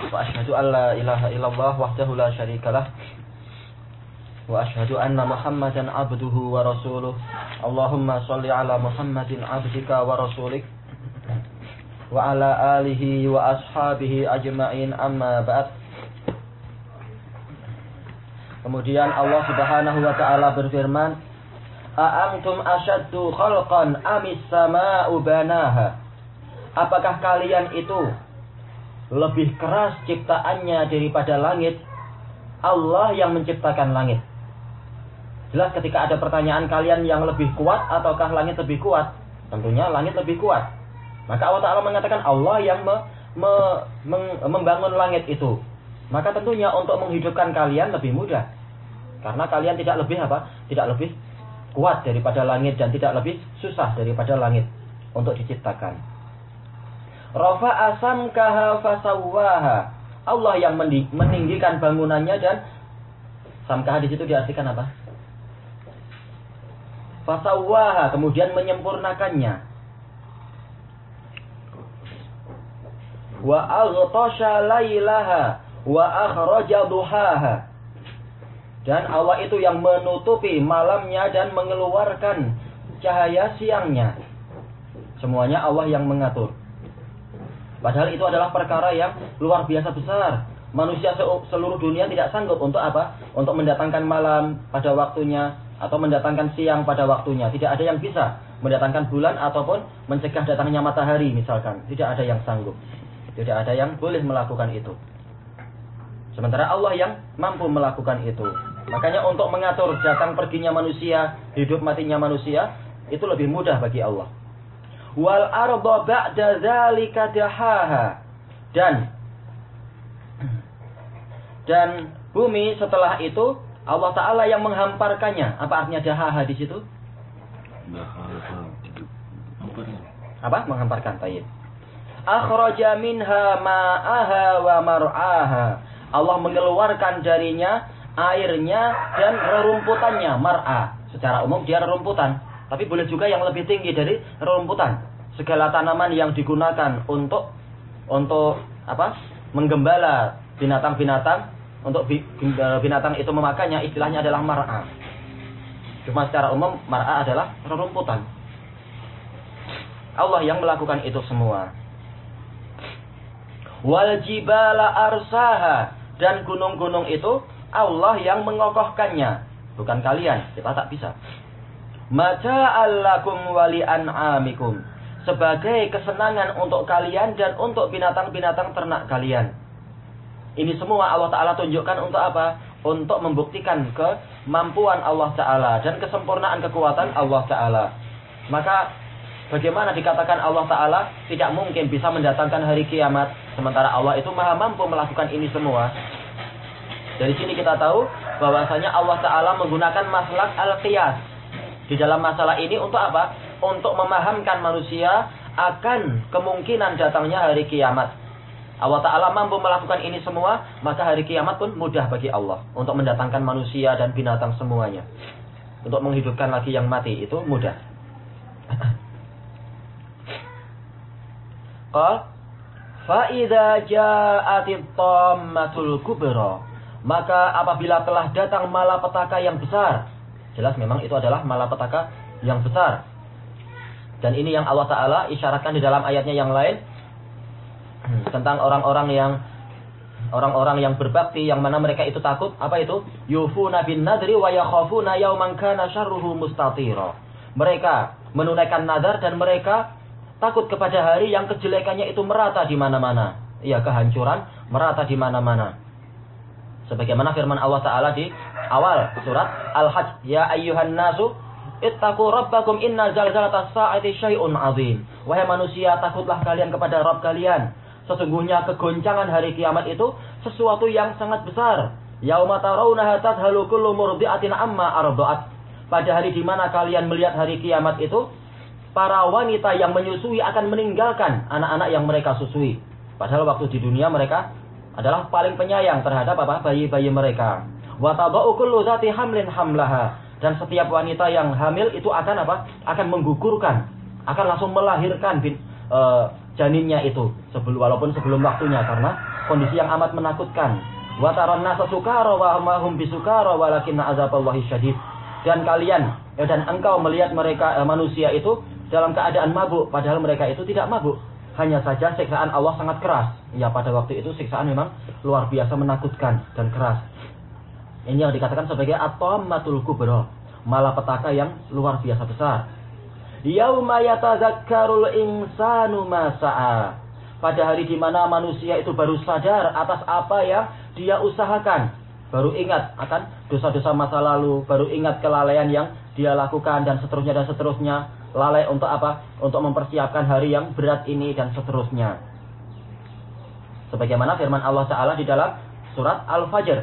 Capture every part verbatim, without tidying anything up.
Wa asyhadu an la ilaha illallah wahdahu la syarikalah. Wa asyhadu anna Muhammadan abduhu wa rasuluh. Allahumma shalli ala Muhammadin abdika wa rasulik wa ala alihi wa ashabihi ajma'in, amma ba'd. Kemudian Allah Subhanahu wa taala berfirman, "A'antum asyaddu khalqan amis sama'u banaha?" Apakah kalian itu lebih keras ciptaannya daripada langit? Allah yang menciptakan langit. Jelas ketika ada pertanyaan kalian yang lebih kuat ataukah langit lebih kuat? Tentunya langit lebih kuat. Maka Allah Ta'ala mengatakan Allah yang me, me, meng, membangun langit itu. Maka tentunya untuk menghidupkan kalian lebih mudah. Karena kalian tidak lebih apa? Tidak lebih kuat daripada langit dan tidak lebih susah daripada langit untuk diciptakan. Rafa'a samkaha fasawwaha. Allah yang meninggikan bangunannya dan samkaha di situ diartikan apa? Fasawwaha, kemudian menyempurnakannya. Wa aghtasha lailaha wa akhraja duhaha. Dan Allah itu yang menutupi malamnya dan mengeluarkan cahaya siangnya. Semuanya Allah yang mengatur. Padahal itu adalah perkara yang luar biasa besar. Manusia seluruh dunia tidak sanggup untuk apa? Untuk mendatangkan malam pada waktunya atau mendatangkan siang pada waktunya. Tidak ada yang bisa mendatangkan bulan ataupun mencegah datangnya matahari misalkan. Tidak ada yang sanggup. Tidak ada yang boleh melakukan itu. Sementara Allah yang mampu melakukan itu. Makanya untuk mengatur datang perginya manusia, hidup matinya manusia, itu lebih mudah bagi Allah. Wal arda ba'da dzalika dahaha. Dan dan bumi setelah itu Allah Ta'ala yang menghamparkannya. Apa artinya dahaha di situ? Apa? Menghamparkan. Tayyib. Akhraja minha ma'aha wa mar'aha. Allah mengeluarkan darinya airnya dan rerumputannya. Mar'a. Secara umum dia rerumputan. Tapi boleh juga yang lebih tinggi dari rerumputan. Segala tanaman yang digunakan untuk untuk apa? Menggembala binatang-binatang. Untuk binatang itu memakannya, istilahnya adalah mar'a. Cuma secara umum mar'a adalah rerumputan. Allah yang melakukan itu semua. Wal jibala arsaha. Dan gunung-gunung itu Allah yang mengokohkannya. Bukan kalian, kita tak bisa. Mata'al lakum wali an'amikum. Sebagai kesenangan untuk kalian dan untuk binatang-binatang ternak kalian. Ini semua Allah Ta'ala tunjukkan untuk apa? Untuk membuktikan kemampuan Allah Ta'ala dan kesempurnaan kekuatan Allah Ta'ala. Maka bagaimana dikatakan Allah Ta'ala tidak mungkin bisa mendatangkan hari kiamat, sementara Allah itu maha mampu melakukan ini semua. Dari sini kita tahu bahwasanya Allah Ta'ala menggunakan maslak al-qiyas di dalam masalah ini untuk apa? Untuk memahamkan manusia akan kemungkinan datangnya hari kiamat. Allah Ta'ala mampu melakukan ini semua, maka hari kiamat pun mudah bagi Allah untuk mendatangkan manusia dan binatang semuanya. Untuk menghidupkan lagi yang mati itu mudah. Qal fa idza ja'atit tammatul kubra. Maka apabila telah datang malapetaka yang besar. Jelas memang itu adalah malapetaka yang besar. Dan ini yang Allah Ta'ala isyaratkan di dalam ayatnya yang lain. Tentang orang-orang yang orang-orang yang berbakti yang mana mereka itu takut apa itu yufuna bin nadri wa yakhafuna yauman kana syarruhu mustatira. Mereka menunaikan nazar dan mereka takut kepada hari yang kejelekannya itu merata di mana-mana. Iya, kehancuran merata di mana-mana. Sebagaimana firman Allah Ta'ala di awal surat Al-Hajj, ya ayyuhan nasu ittaqu rabbakum inna zalzalatas sa'ati syai'un 'adzim. Wahai manusia, takutlah kalian kepada Rabb kalian. Sesungguhnya kegoncangan hari kiamat itu sesuatu yang sangat besar. Yauma tarawunaha tadhalu kullu murdi'atin amma arda'at. Pada hari di mana kalian melihat hari kiamat itu, para wanita yang menyusui akan meninggalkan anak-anak yang mereka susui. Padahal waktu di dunia mereka adalah paling penyayang terhadap apa? Bayi-bayi mereka. Wa tada'u kullu dzati hamlin hamlaha. Dan setiap wanita yang hamil itu akan apa? Akan menggugurkan, akan langsung melahirkan bin, uh, janinnya itu sebelum walaupun sebelum waktunya karena kondisi yang amat menakutkan. Wa taron nasa sukara wa ma hum bisukara walakinna azaballahi syadid. Dan kalian ya, dan engkau melihat mereka eh, manusia itu dalam keadaan mabuk, padahal mereka itu tidak mabuk. Hanya saja siksaan Allah sangat keras. Ya, pada waktu itu siksaan memang luar biasa menakutkan dan keras. Ini yang dikatakan sebagai at-tammatul kubra, malapetaka yang luar biasa besar. Yauma yatazakkarul insanu ma sa'a. Pada hari di mana manusia itu baru sadar atas apa yang dia usahakan, baru ingat akan dosa-dosa masa lalu, baru ingat kelalaian yang dia lakukan dan seterusnya dan seterusnya. Lalai untuk apa? Untuk mempersiapkan hari yang berat ini dan seterusnya. Sebagaimana firman Allah Ta'ala di dalam surat Al-Fajr.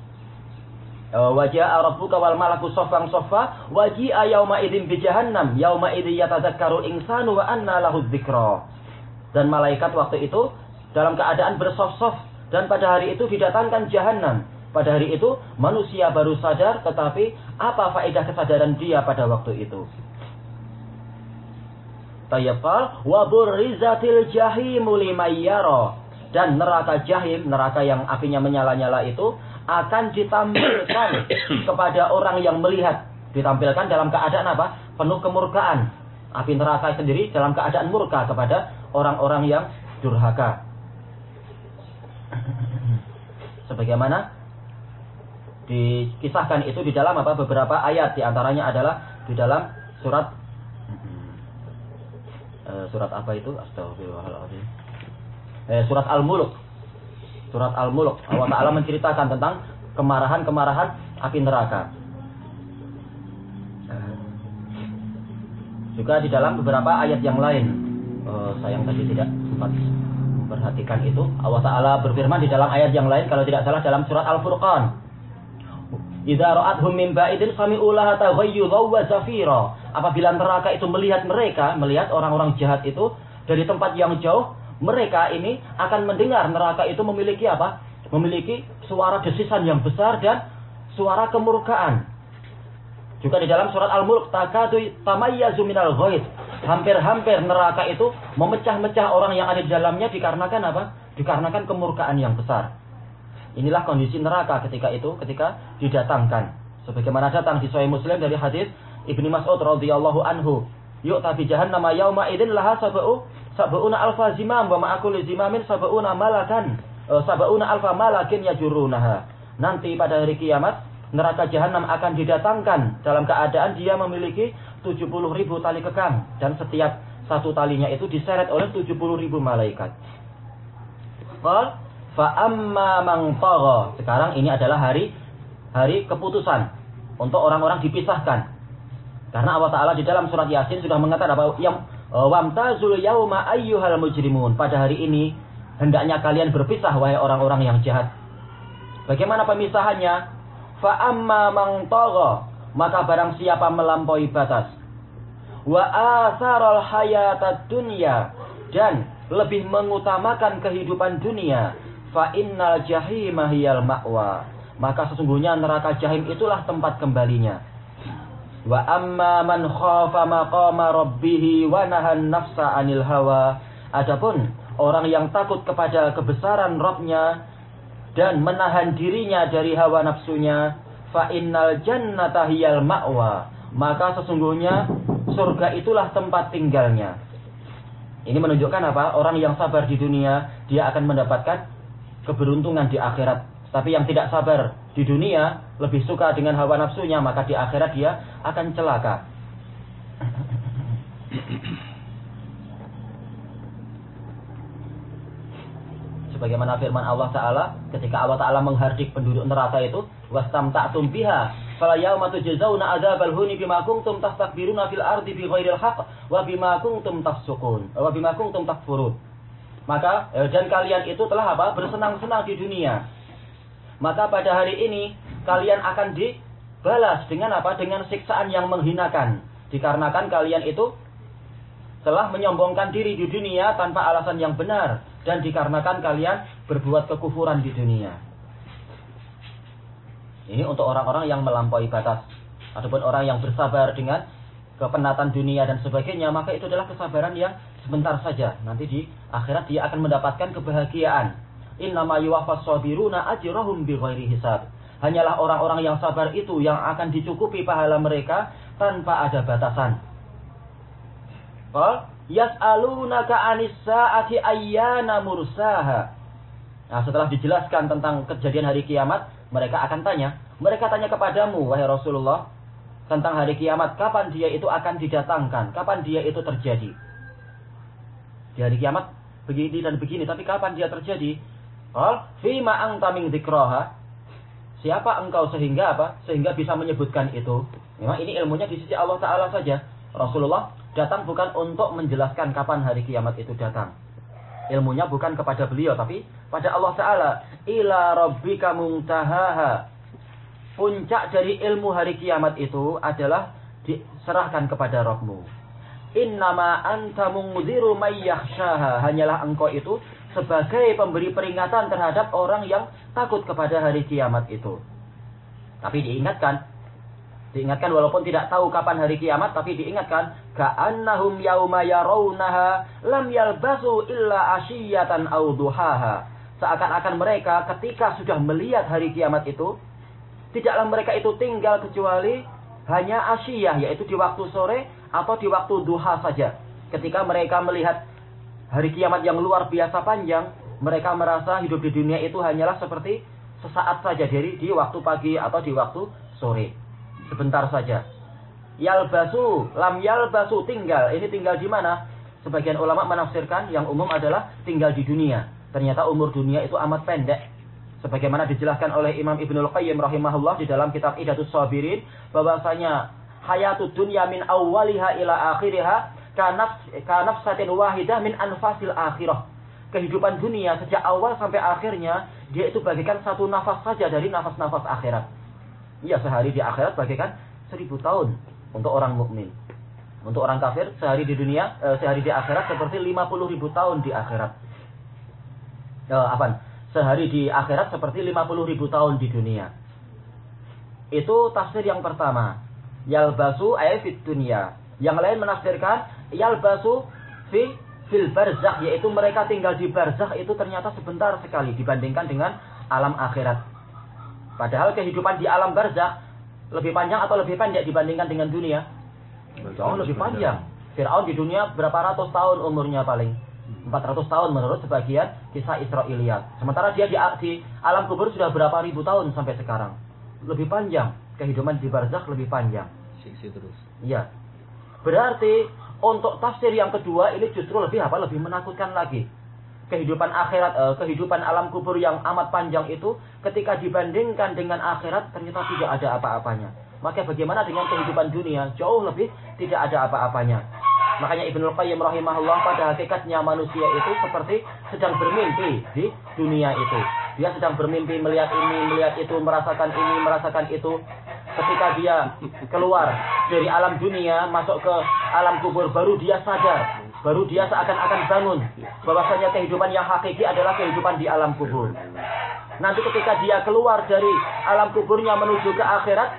Waja'a rabbuka wal malaku soffan soffa waji'a yauma idzin bi jahannam yauma idzi yatadzakkaru insanu wa anna lahu dzikra. Dan malaikat waktu itu dalam keadaan bersof-sof, dan pada hari itu didatangkan jahanam. Pada hari itu manusia baru sadar, tetapi apa faedah kesadaran dia pada waktu itu? Tayyafal wa burrizatil jahimu liman yara. Dan neraka jahim, neraka yang apinya menyala-nyala itu akan ditampilkan kepada orang yang melihat. Ditampilkan dalam keadaan apa? Penuh kemurkaan. Api neraka sendiri dalam keadaan murka kepada orang-orang yang durhaka. Sebagaimana dikisahkan itu di dalam apa? Beberapa ayat, di antaranya adalah di dalam surat uh, surat apa itu? Astagfirullahaladzim. Eh, surat Al-Mulk. Surat Al-Mulk. Allah Ta'ala menceritakan tentang kemarahan-kemarahan api neraka. Juga di dalam beberapa ayat yang lain. Uh, sayang tadi tidak sempat memperhatikan itu. Allah Ta'ala berfirman di dalam ayat yang lain, kalau tidak salah dalam surat Al-Furqan. Idza ra'athum min ba'idin sami'u laha taghayyudhan wa zafira. Apabila neraka itu melihat mereka, melihat orang-orang jahat itu dari tempat yang jauh, mereka ini akan mendengar neraka itu memiliki apa? Memiliki suara desisan yang besar dan suara kemurkaan. Juga di dalam surat Al-Mulk, takadu tamayyazu minal ghaid. Hampir-hampir neraka itu memecah-mecah orang yang ada di dalamnya dikarenakan apa? Dikarenakan kemurkaan yang besar. Inilah kondisi neraka ketika itu, ketika didatangkan. Sebagaimana datang di Sahih Muslim dari hadis Ibnu Mas'ud radhiyallahu anhu, yu'ta bi jahannam yauma idzin laha sab'u sab'una alfa zimam wa ma'akul zimamin sab'una malakan sab'una alfa malakin yajurunaha. Nanti pada hari kiamat neraka jahanam akan didatangkan dalam keadaan dia memiliki tujuh puluh ribu tali kekang, dan setiap satu talinya itu diseret oleh tujuh puluh ribu malaikat. Qal fa amma man tagha. Sekarang ini adalah hari hari keputusan untuk orang-orang dipisahkan. Karena Allah Ta'ala di dalam surat Yasin sudah mengatakan apa? Yang wamtazul yauma ayyuhal mujrimun. Pada hari ini hendaknya kalian berpisah wahai orang-orang yang jahat. Bagaimana pemisahannya? Fa amma man tagha, maka barang siapa melampaui batas, wa atharal hayatad dunya, dan lebih mengutamakan kehidupan dunia, fa innal jahima hiyal ma'wa, maka sesungguhnya neraka jahim itulah tempat kembalinya. Wa amma man khafa maqama rabbih wa nahan nafsa 'anil hawa. Adapun orang yang takut kepada kebesaran Rabb-nya dan menahan dirinya dari hawa nafsunya, fa innal jannata hiyal ma'wa, maka sesungguhnya surga itulah tempat tinggalnya. Ini menunjukkan apa? Orang yang sabar di dunia, dia akan mendapatkan keberuntungan di akhirat. Tapi yang tidak sabar di dunia, lebih suka dengan hawa nafsunya, maka di akhirat dia akan celaka. Sebagaimana firman Allah Ta'ala, ketika Allah Ta'ala menghardik penduduk neraka itu, wastamta'tum biha fala yauma tujzauna adzabal huni bima kuntum tastakbiruna fil ardi bighairil haqq wa bima kuntum tafsukun wa bima kuntum takfurun. Maka dan kalian itu telah apa? Bersenang-senang di dunia. Maka pada hari ini kalian akan dibalas dengan apa? Dengan siksaan yang menghinakan. Dikarenakan kalian itu telah menyombongkan diri di dunia tanpa alasan yang benar, dan dikarenakan kalian berbuat kekufuran di dunia. Ini untuk orang-orang yang melampaui batas. Adapun orang yang bersabar dengan kepenatan dunia dan sebagainya, maka itu adalah kesabaran yang sebentar saja. Nanti di akhirat dia akan mendapatkan kebahagiaan. Innama yuwaffas sabiruna ajrahum bighairi hisab. Hanyalah orang-orang yang sabar itu yang akan dicukupi pahala mereka tanpa ada batasan. Qal yas'alunaka 'anis sa'ati ayyana mursaha. Nah, setelah dijelaskan tentang kejadian hari kiamat, mereka akan tanya. Mereka tanya kepadamu, wahai Rasulullah, tentang hari kiamat, kapan dia itu akan didatangkan, kapan dia itu terjadi. Di hari kiamat begini dan begini, tapi kapan dia terjadi? Qal fima anta min dzikraha. Siapa engkau sehingga apa? Sehingga bisa menyebutkan itu. Memang ini ilmunya di sisi Allah Ta'ala saja. Rasulullah datang bukan untuk menjelaskan kapan hari kiamat itu datang. Ilmunya bukan kepada beliau, tapi pada Allah Ta'ala. Ila rabbika muntahaha. Puncak dari ilmu hari kiamat itu adalah diserahkan kepada Rabbmu. Innama anta mungziru may yakhshaha. Hanyalah engkau itu sebagai pemberi peringatan terhadap orang yang takut kepada hari kiamat itu. Tapi diingatkan, diingatkan walaupun tidak tahu kapan hari kiamat, tapi diingatkan, ka'annahum yauma yarawnaha lam yalbasu illa ashiyatan aw duhaha. Seakan-akan mereka ketika sudah melihat hari kiamat itu, tidaklah mereka itu tinggal kecuali hanya asyiyah, yaitu di waktu sore atau di waktu duha saja. Ketika mereka melihat hari kiamat yang luar biasa panjang, mereka merasa hidup di dunia itu hanyalah seperti sesaat saja, dari di waktu pagi atau di waktu sore. Sebentar saja. Yalbasu, lam yalbasu, tinggal. Ini tinggal di mana? Sebagian ulama menafsirkan yang umum adalah tinggal di dunia. Ternyata umur dunia itu amat pendek. Sebagaimana dijelaskan oleh Imam Ibnul Qayyim rahimahullah di dalam kitab Idatus Sabirin, bahwasanya hayatud dunya min awwaliha ila akhiriha kanafsatin wahidah min anfasil akhirah. Kehidupan dunia sejak awal sampai akhirnya, dia itu bagaikan satu nafas saja dari nafas-nafas akhirat. Ya, sehari di akhirat bagaikan seribu tahun untuk orang mukmin. Untuk orang kafir, sehari di dunia, eh, sehari di akhirat seperti lima puluh ribu tahun di akhirat. Eh, apa? Sehari di akhirat seperti lima puluh ribu tahun di dunia. Itu tafsir yang pertama. Yalbasu ay fit dunya. Yang lain menafsirkan yalbasu fi fil barzakh, yaitu mereka tinggal di barzakh itu ternyata sebentar sekali dibandingkan dengan alam akhirat. Padahal kehidupan di alam barzakh lebih panjang atau lebih pendek dibandingkan dengan dunia? Jauh lebih panjang. Fir'aun di dunia berapa ratus tahun umurnya paling? empat ratus tahun menurut sebagian kisah Israiliyat. Sementara dia di, di alam kubur sudah berapa ribu tahun sampai sekarang. Lebih panjang. Kehidupan di barzakh lebih panjang. Siksi terus. Iya. Berarti untuk tafsir yang kedua ini justru lebih apa? Lebih menakutkan lagi. Kehidupan akhirat, eh, kehidupan alam kubur yang amat panjang itu ketika dibandingkan dengan akhirat ternyata tidak ada apa-apanya. Maka bagaimana dengan kehidupan dunia? Jauh lebih tidak ada apa-apanya. Makanya Ibnul Qayyim rahimahullah, pada hakikatnya manusia itu seperti sedang bermimpi di dunia itu. Dia sedang bermimpi melihat ini, melihat itu, merasakan ini, merasakan itu. Ketika dia keluar dari alam dunia, masuk ke alam kubur, baru dia sadar, baru dia seakan-akan bangun bahwasanya kehidupan yang hakiki adalah kehidupan di alam kubur. Nanti ketika dia keluar dari alam kuburnya menuju ke akhirat,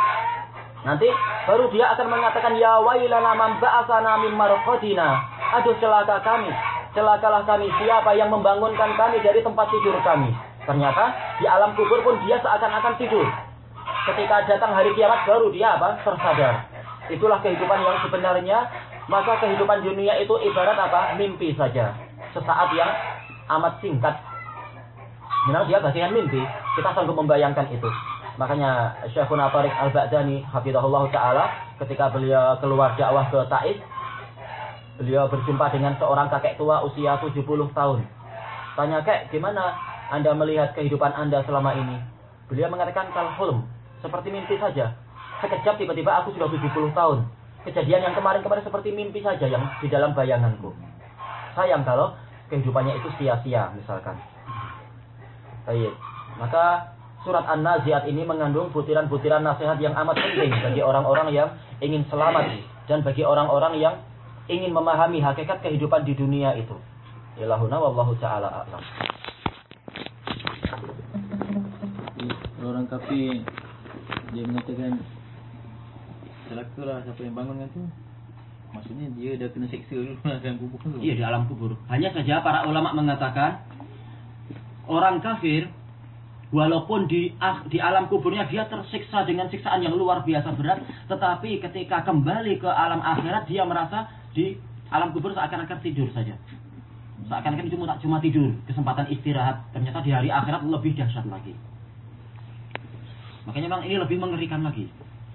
nanti baru dia akan mengatakan, ya wailana man ba'atsana min marqadina. Aduh celaka kami, celakalah kami, siapa yang membangunkan kami dari tempat tidur kami. Ternyata di alam kubur pun dia seakan-akan tidur. Ketika datang hari kiamat baru dia apa? Tersadar. Itulah kehidupan yang sebenarnya. Maka kehidupan dunia itu ibarat apa? Mimpi saja. Sesaat yang amat singkat. Memang dia bagian mimpi. Kita sanggup membayangkan itu. Makanya Syekhuna Thariq Al-Ba'dani hafizahullah ta'ala, ketika beliau keluar dakwah ke Taif, beliau berjumpa dengan seorang kakek tua usia tujuh puluh tahun. Tanya, "Kek, gimana Anda melihat kehidupan Anda selama ini?" Beliau mengatakan, "Kal hulm, seperti mimpi saja. Sekejap tiba-tiba aku sudah tujuh puluh tahun. Kejadian yang kemarin-kemarin seperti mimpi saja yang di dalam bayanganku." Sayang kalau kehidupannya itu sia-sia misalkan. Baik. Maka surat An-Nazi'at ini mengandung butiran-butiran nasihat yang amat penting bagi orang-orang yang ingin selamat dan bagi orang-orang yang ingin memahami hakikat kehidupan di dunia itu. Ilahuna wallahu ta'ala a'lam. Orang kafir dia mengatakan celakalah siapa yang bangun kan tu. Maksudnya dia dah kena seksa dulu dalam kubur tu. Iya, di alam kubur. Hanya saja para ulama mengatakan orang kafir walaupun di di alam kuburnya dia tersiksa dengan siksaan yang luar biasa berat, tetapi ketika kembali ke alam akhirat dia merasa di alam kubur seakan-akan tidur saja. Seakan-akan itu cuma, cuma tidur, kesempatan istirahat. Ternyata di hari akhirat lebih dahsyat lagi. Makanya memang ini lebih mengerikan lagi.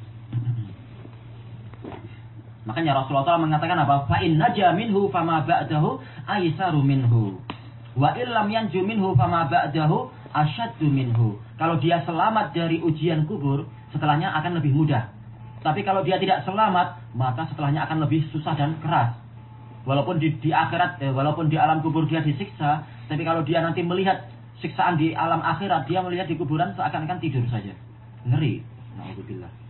Makanya Rasulullah mengatakan apa? Fa in naja minhu fama ba'dahu aisaru minhu. Wa illam yanju minhu fama ba'dahu asyaddu minhu. Kalau dia selamat dari ujian kubur, setelahnya akan lebih mudah. Tapi kalau dia tidak selamat, maka setelahnya akan lebih susah dan keras. Walaupun di, di akhirat, eh, walaupun di alam kubur dia disiksa, tapi kalau dia nanti melihat siksaan di alam akhirat, dia melihat di kuburan seakan-akan tidur saja. Ngeri. Na'udzubillah.